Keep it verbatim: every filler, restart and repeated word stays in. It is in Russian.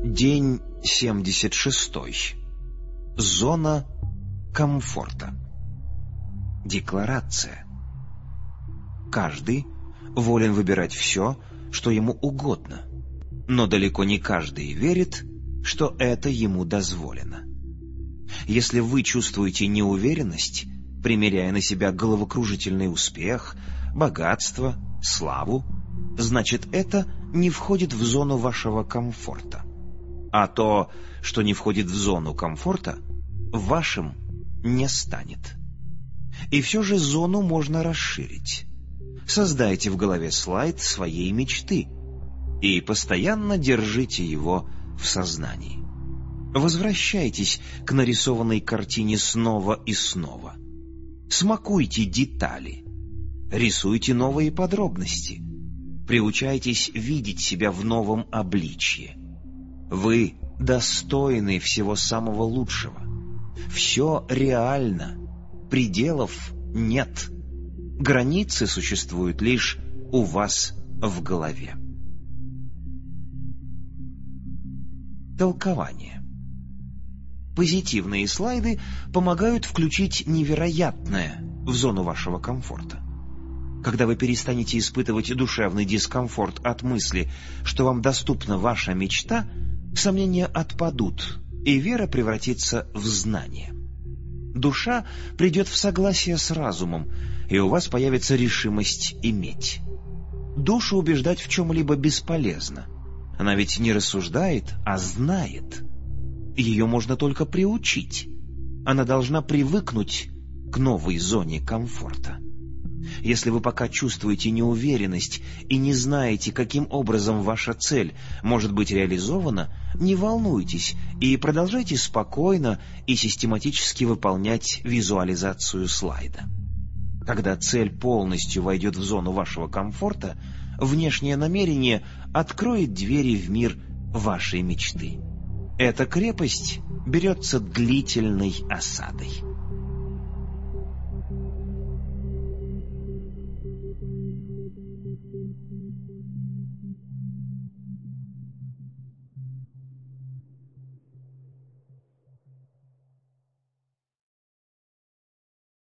День семьдесят шестой. Зона комфорта. Декларация. Каждый волен выбирать все, что ему угодно, но далеко не каждый верит, что это ему дозволено. Если вы чувствуете неуверенность, примеряя на себя головокружительный успех, богатство, славу, значит, это не входит в зону вашего комфорта. А то, что не входит в зону комфорта, вашим не станет. И все же зону можно расширить. Создайте в голове слайд своей мечты и постоянно держите его в сознании. Возвращайтесь к нарисованной картине снова и снова. Смакуйте детали. Рисуйте новые подробности. Приучайтесь видеть себя в новом обличье. Вы достойны всего самого лучшего. Все реально. Пределов нет. Границы существуют лишь у вас в голове. Толкование. Позитивные слайды помогают включить невероятное в зону вашего комфорта. Когда вы перестанете испытывать душевный дискомфорт от мысли, что вам доступна ваша мечта, сомнения отпадут, и вера превратится в знание. Душа придет в согласие с разумом, и у вас появится решимость иметь. Душу убеждать в чем-либо бесполезно. Она ведь не рассуждает, а знает. Ее можно только приучить. Она должна привыкнуть к новой зоне комфорта. Если вы пока чувствуете неуверенность и не знаете, каким образом ваша цель может быть реализована, не волнуйтесь и продолжайте спокойно и систематически выполнять визуализацию слайда. Когда цель полностью войдет в зону вашего комфорта, внешнее намерение откроет двери в мир вашей мечты. Эта крепость берется длительной осадой.